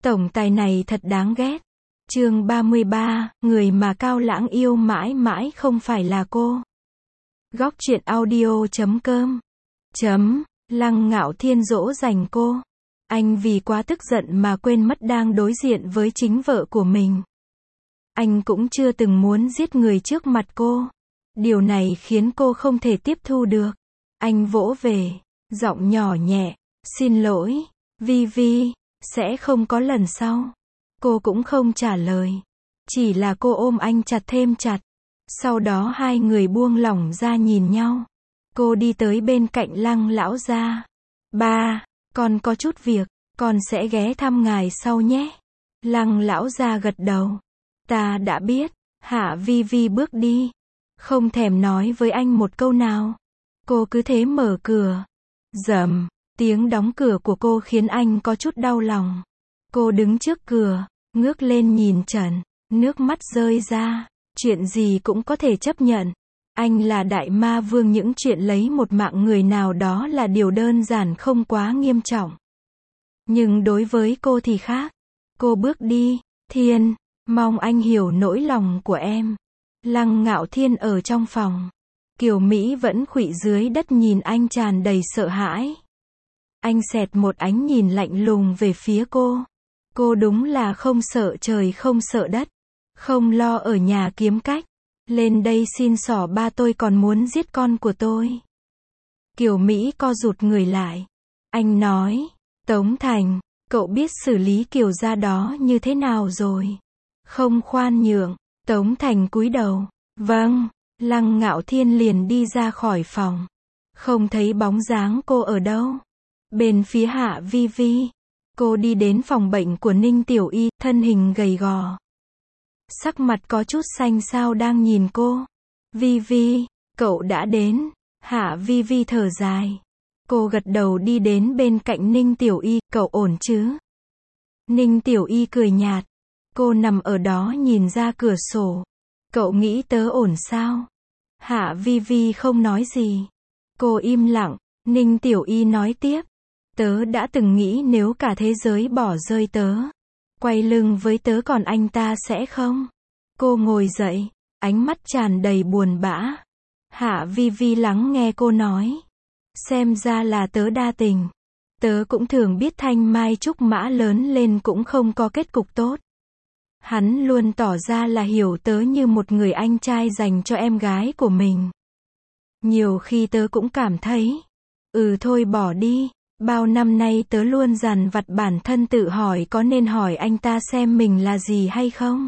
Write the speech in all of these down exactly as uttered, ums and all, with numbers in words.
Tổng tài này thật đáng ghét. Chương ba mươi ba, người mà Cao Lãng yêu mãi mãi không phải là cô. Góc truyện audio chấm com chấm Lăng Ngạo Thiên dỗ dành cô. Anh vì quá tức giận mà quên mất đang đối diện với chính vợ của mình. Anh cũng chưa từng muốn giết người trước mặt cô. Điều này khiến cô không thể tiếp thu được. Anh vỗ về, giọng nhỏ nhẹ, xin lỗi, Vi Vi, sẽ không có lần sau. Cô cũng không trả lời. Chỉ là cô ôm anh chặt thêm chặt. Sau đó hai người buông lỏng ra nhìn nhau. Cô đi tới bên cạnh Lăng lão gia. Ba, con có chút việc, con sẽ ghé thăm ngài sau nhé. Lăng lão gia gật đầu. Ta đã biết. Hạ Vi Vi bước đi. Không thèm nói với anh một câu nào. Cô cứ thế mở cửa. Rầm, tiếng đóng cửa của cô khiến anh có chút đau lòng. Cô đứng trước cửa, ngước lên nhìn Trần, nước mắt rơi ra. Chuyện gì cũng có thể chấp nhận. Anh là đại ma vương, những chuyện lấy một mạng người nào đó là điều đơn giản không quá nghiêm trọng. Nhưng đối với cô thì khác. Cô bước đi, Thiên, mong anh hiểu nỗi lòng của em. Lăng Ngạo Thiên ở trong phòng. Kiều Mỹ vẫn khuỵu dưới đất nhìn anh tràn đầy sợ hãi. Anh xẹt một ánh nhìn lạnh lùng về phía cô. Cô đúng là không sợ trời không sợ đất. Không lo ở nhà kiếm cách. Lên đây xin xỏ ba tôi còn muốn giết con của tôi. Kiều Mỹ co rụt người lại. Anh nói, Tống Thành, cậu biết xử lý Kiều gia đó như thế nào rồi? Không khoan nhượng. Tống Thành cúi đầu. Vâng. Lăng Ngạo Thiên liền đi ra khỏi phòng. Không thấy bóng dáng cô ở đâu. Bên phía Hạ Vi Vi. Cô đi đến phòng bệnh của Ninh Tiểu Y, thân hình gầy gò. Sắc mặt có chút xanh xao đang nhìn cô. Vi Vi, cậu đã đến. Hạ Vi Vi thở dài. Cô gật đầu đi đến bên cạnh Ninh Tiểu Y, cậu ổn chứ? Ninh Tiểu Y cười nhạt. Cô nằm ở đó nhìn ra cửa sổ. Cậu nghĩ tớ ổn sao? Hạ Vi Vi không nói gì. Cô im lặng. Ninh Tiểu Y nói tiếp. Tớ đã từng nghĩ nếu cả thế giới bỏ rơi tớ, quay lưng với tớ còn anh ta sẽ không? Cô ngồi dậy, ánh mắt tràn đầy buồn bã. Hạ Vi Vi lắng nghe cô nói. Xem ra là tớ đa tình. Tớ cũng thường biết thanh mai trúc mã lớn lên cũng không có kết cục tốt. Hắn luôn tỏ ra là hiểu tớ như một người anh trai dành cho em gái của mình. Nhiều khi tớ cũng cảm thấy, ừ thôi bỏ đi. Bao năm nay tớ luôn dằn vặt bản thân tự hỏi có nên hỏi anh ta xem mình là gì hay không.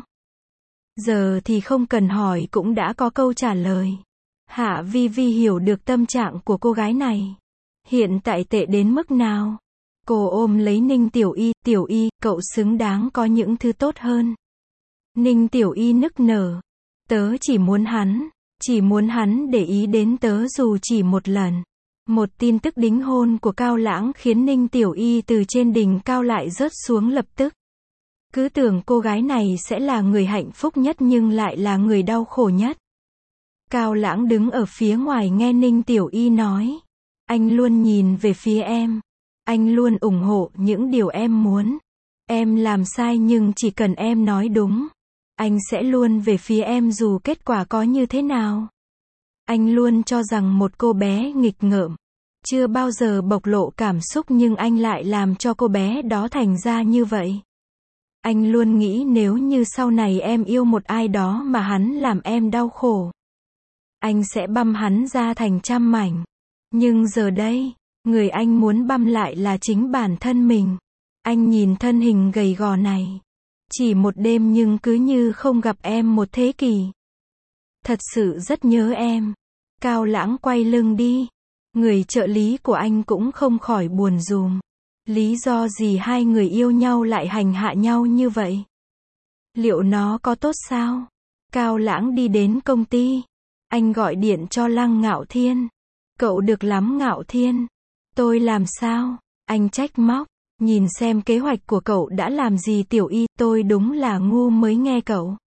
Giờ thì không cần hỏi cũng đã có câu trả lời. Hạ Vi Vi hiểu được tâm trạng của cô gái này. Hiện tại tệ đến mức nào. Cô ôm lấy Ninh Tiểu Y. Tiểu Y, cậu xứng đáng có những thứ tốt hơn. Ninh Tiểu Y nức nở. Tớ chỉ muốn hắn. Chỉ muốn hắn để ý đến tớ dù chỉ một lần. Một tin tức đính hôn của Cao Lãng khiến Ninh Tiểu Y từ trên đỉnh cao lại rớt xuống lập tức. Cứ tưởng cô gái này sẽ là người hạnh phúc nhất nhưng lại là người đau khổ nhất. Cao Lãng đứng ở phía ngoài nghe Ninh Tiểu Y nói. Anh luôn nhìn về phía em. Anh luôn ủng hộ những điều em muốn. Em làm sai nhưng chỉ cần em nói đúng. Anh sẽ luôn về phía em dù kết quả có như thế nào. Anh luôn cho rằng một cô bé nghịch ngợm, chưa bao giờ bộc lộ cảm xúc nhưng anh lại làm cho cô bé đó thành ra như vậy. Anh luôn nghĩ nếu như sau này em yêu một ai đó mà hắn làm em đau khổ, anh sẽ băm hắn ra thành trăm mảnh. Nhưng giờ đây, người anh muốn băm lại là chính bản thân mình. Anh nhìn thân hình gầy gò này. Chỉ một đêm nhưng cứ như không gặp em một thế kỷ. Thật sự rất nhớ em. Cao Lãng quay lưng đi. Người trợ lý của anh cũng không khỏi buồn rùm. Lý do gì hai người yêu nhau lại hành hạ nhau như vậy? Liệu nó có tốt sao? Cao Lãng đi đến công ty. Anh gọi điện cho Lăng Ngạo Thiên. Cậu được lắm Ngạo Thiên. Tôi làm sao? Anh trách móc. Nhìn xem kế hoạch của cậu đã làm gì Tiểu Y, tôi đúng là ngu mới nghe cậu.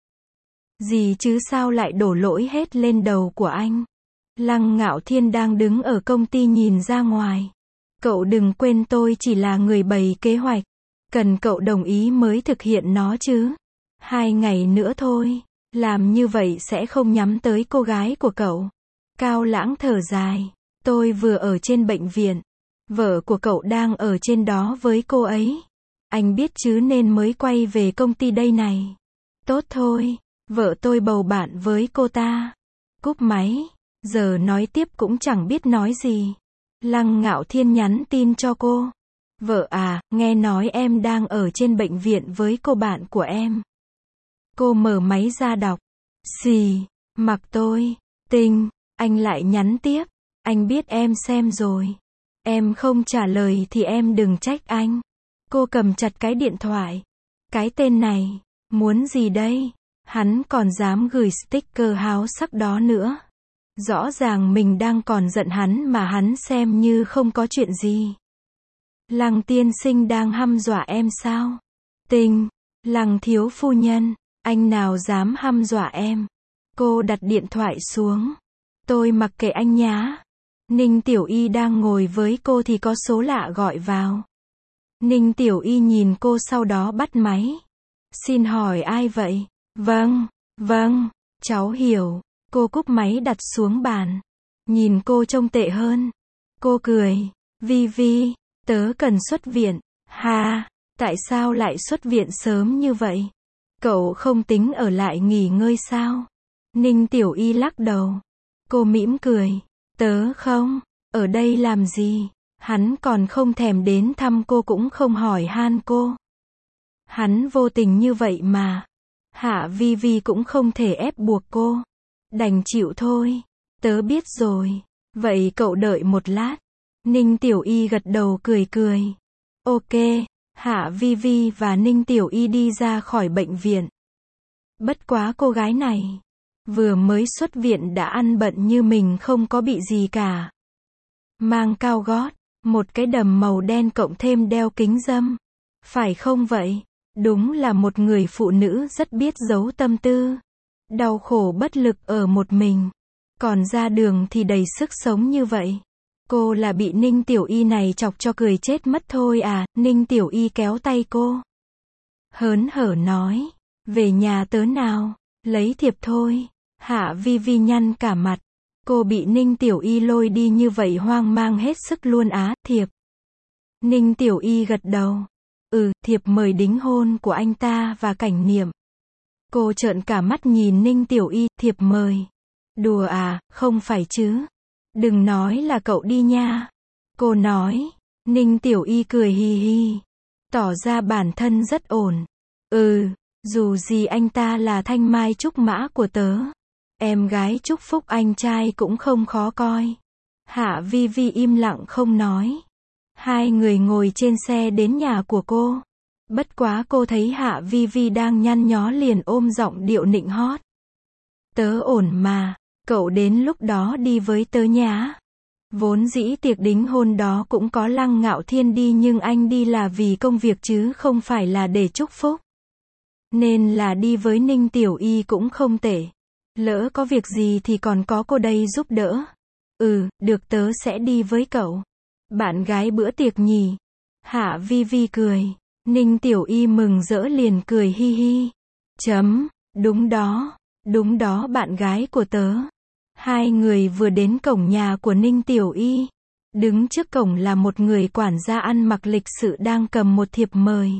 Gì chứ sao lại đổ lỗi hết lên đầu của anh? Lăng Ngạo Thiên đang đứng ở công ty nhìn ra ngoài. Cậu đừng quên tôi chỉ là người bày kế hoạch. Cần cậu đồng ý mới thực hiện nó chứ. Hai ngày nữa thôi. Làm như vậy sẽ không nhắm tới cô gái của cậu. Cao Lãng thở dài. Tôi vừa ở trên bệnh viện. Vợ của cậu đang ở trên đó với cô ấy. Anh biết chứ nên mới quay về công ty đây này. Tốt thôi. Vợ tôi bầu bạn với cô ta. Cúp máy. Giờ nói tiếp cũng chẳng biết nói gì. Lăng Ngạo Thiên nhắn tin cho cô. Vợ à, nghe nói em đang ở trên bệnh viện với cô bạn của em. Cô mở máy ra đọc. Xì, mặc tôi. Tinh, anh lại nhắn tiếp. Anh biết em xem rồi. Em không trả lời thì em đừng trách anh. Cô cầm chặt cái điện thoại. Cái tên này, muốn gì đây? Hắn còn dám gửi sticker háo sắc đó nữa. Rõ ràng mình đang còn giận hắn mà hắn xem như không có chuyện gì. Lăng tiên sinh đang hăm dọa em sao? Tinh, Lăng thiếu phu nhân, anh nào dám hăm dọa em? Cô đặt điện thoại xuống. Tôi mặc kệ anh nhá. Ninh Tiểu Y đang ngồi với cô thì có số lạ gọi vào. Ninh Tiểu Y nhìn cô sau đó bắt máy. Xin hỏi ai vậy? Vâng, vâng, cháu hiểu. Cô cúp máy đặt xuống bàn. Nhìn cô trông tệ hơn. Cô cười. Vi Vi, tớ cần xuất viện. Ha, tại sao lại xuất viện sớm như vậy? Cậu không tính ở lại nghỉ ngơi sao? Ninh Tiểu Y lắc đầu. Cô mỉm cười. Tớ không, ở đây làm gì? Hắn còn không thèm đến thăm cô cũng không hỏi han cô. Hắn vô tình như vậy mà. Hạ Vi Vi cũng không thể ép buộc cô. Đành chịu thôi. Tớ biết rồi. Vậy cậu đợi một lát. Ninh Tiểu Y gật đầu cười cười. Ok, Hạ Vi Vi và Ninh Tiểu Y đi ra khỏi bệnh viện. Bất quá cô gái này vừa mới xuất viện đã ăn bận như mình không có bị gì cả. Mang cao gót, một cái đầm màu đen cộng thêm đeo kính râm. Phải không vậy? Đúng là một người phụ nữ rất biết giấu tâm tư. Đau khổ bất lực ở một mình. Còn ra đường thì đầy sức sống như vậy. Cô là bị Ninh Tiểu Y này chọc cho cười chết mất thôi à. Ninh Tiểu Y kéo tay cô. Hớn hở nói. Về nhà tớ nào. Lấy thiệp thôi. Hạ Vi Vi nhăn cả mặt. Cô bị Ninh Tiểu Y lôi đi như vậy hoang mang hết sức luôn á. Thiệp. Ninh Tiểu Y gật đầu. Ừ, thiệp mời đính hôn của anh ta và Cảnh Niệm. Cô trợn cả mắt nhìn Ninh Tiểu Y. Thiệp mời. Đùa à, không phải chứ. Đừng nói là cậu đi nha. Cô nói. Ninh Tiểu Y cười hi hi. Tỏ ra bản thân rất ổn. Ừ, dù gì anh ta là thanh mai trúc mã của tớ. Em gái chúc phúc anh trai cũng không khó coi. Hạ Vi Vi im lặng không nói. Hai người ngồi trên xe đến nhà của cô. Bất quá cô thấy Hạ Vi Vi đang nhăn nhó liền ôm giọng điệu nịnh hót. Tớ ổn mà, cậu đến lúc đó đi với tớ nhá. Vốn dĩ tiệc đính hôn đó cũng có Lăng Ngạo Thiên đi nhưng anh đi là vì công việc chứ không phải là để chúc phúc. Nên là đi với Ninh Tiểu Y cũng không tệ. Lỡ có việc gì thì còn có cô đây giúp đỡ. Ừ, được tớ sẽ đi với cậu. Bạn gái bữa tiệc nhỉ? Hạ Vi Vi cười. Ninh Tiểu Y mừng rỡ liền cười hi hi. Chấm, đúng đó, đúng đó bạn gái của tớ. Hai người vừa đến cổng nhà của Ninh Tiểu Y. Đứng trước cổng là một người quản gia ăn mặc lịch sự đang cầm một thiệp mời.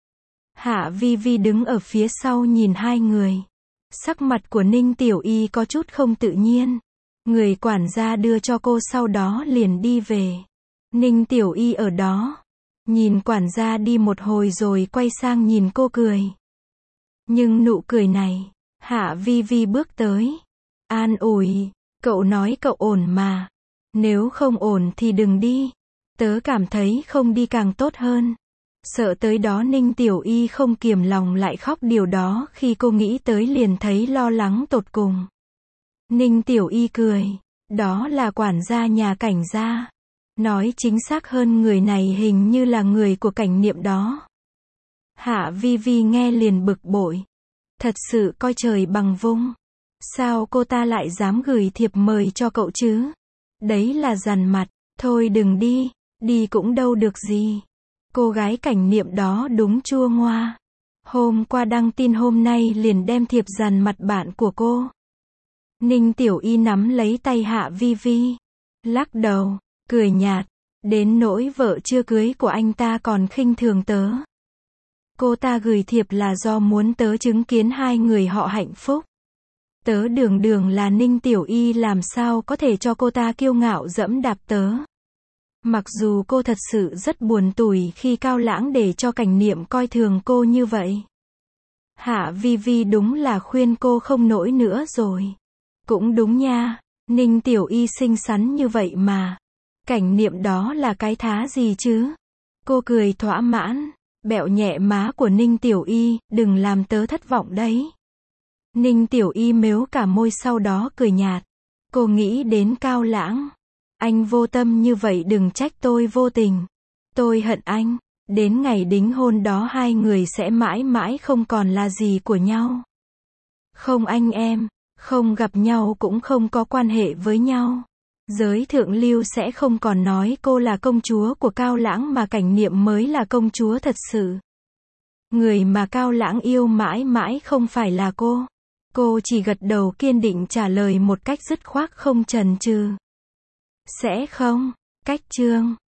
Hạ Vi Vi đứng ở phía sau nhìn hai người. Sắc mặt của Ninh Tiểu Y có chút không tự nhiên. Người quản gia đưa cho cô sau đó liền đi về. Ninh Tiểu Y ở đó. Nhìn quản gia đi một hồi rồi quay sang nhìn cô cười. Nhưng nụ cười này, Hạ Vi Vi bước tới. An ủi, cậu nói cậu ổn mà. Nếu không ổn thì đừng đi. Tớ cảm thấy không đi càng tốt hơn. Sợ tới đó Ninh Tiểu Y không kiềm lòng lại khóc điều đó khi cô nghĩ tới liền thấy lo lắng tột cùng. Ninh Tiểu Y cười. Đó là quản gia nhà Cảnh gia. Nói chính xác hơn người này hình như là người của Cảnh Niệm đó. Hạ Vi Vi nghe liền bực bội. Thật sự coi trời bằng vung. Sao cô ta lại dám gửi thiệp mời cho cậu chứ? Đấy là dằn mặt. Thôi đừng đi. Đi cũng đâu được gì. Cô gái Cảnh Niệm đó đúng chua ngoa. Hôm qua đăng tin hôm nay liền đem thiệp dằn mặt bạn của cô. Ninh Tiểu Y nắm lấy tay Hạ Vi Vi. Lắc đầu, cười nhạt. Đến nỗi vợ chưa cưới của anh ta còn khinh thường tớ. Cô ta gửi thiệp là do muốn tớ chứng kiến hai người họ hạnh phúc. Tớ đường đường là Ninh Tiểu Y làm sao có thể cho cô ta kiêu ngạo dẫm đạp tớ. Mặc dù cô thật sự rất buồn tủi khi Cao Lãng để cho Cảnh Niệm coi thường cô như vậy. Hạ Vi Vi đúng là khuyên cô không nổi nữa rồi. Cũng đúng nha, Ninh Tiểu Y xinh xắn như vậy mà. Cảnh Niệm đó là cái thá gì chứ? Cô cười thỏa mãn, bẹo nhẹ má của Ninh Tiểu Y, đừng làm tớ thất vọng đấy. Ninh Tiểu Y mếu cả môi sau đó cười nhạt. Cô nghĩ đến Cao Lãng. Anh vô tâm như vậy đừng trách tôi vô tình. Tôi hận anh. Đến ngày đính hôn đó hai người sẽ mãi mãi không còn là gì của nhau. Không anh em, không gặp nhau cũng không có quan hệ với nhau. Giới thượng lưu sẽ không còn nói cô là công chúa của Cao Lãng mà Cảnh Niệm mới là công chúa thật sự. Người mà Cao Lãng yêu mãi mãi không phải là cô. Cô chỉ gật đầu kiên định trả lời một cách dứt khoát không chần chừ. Sẽ không. Cách chương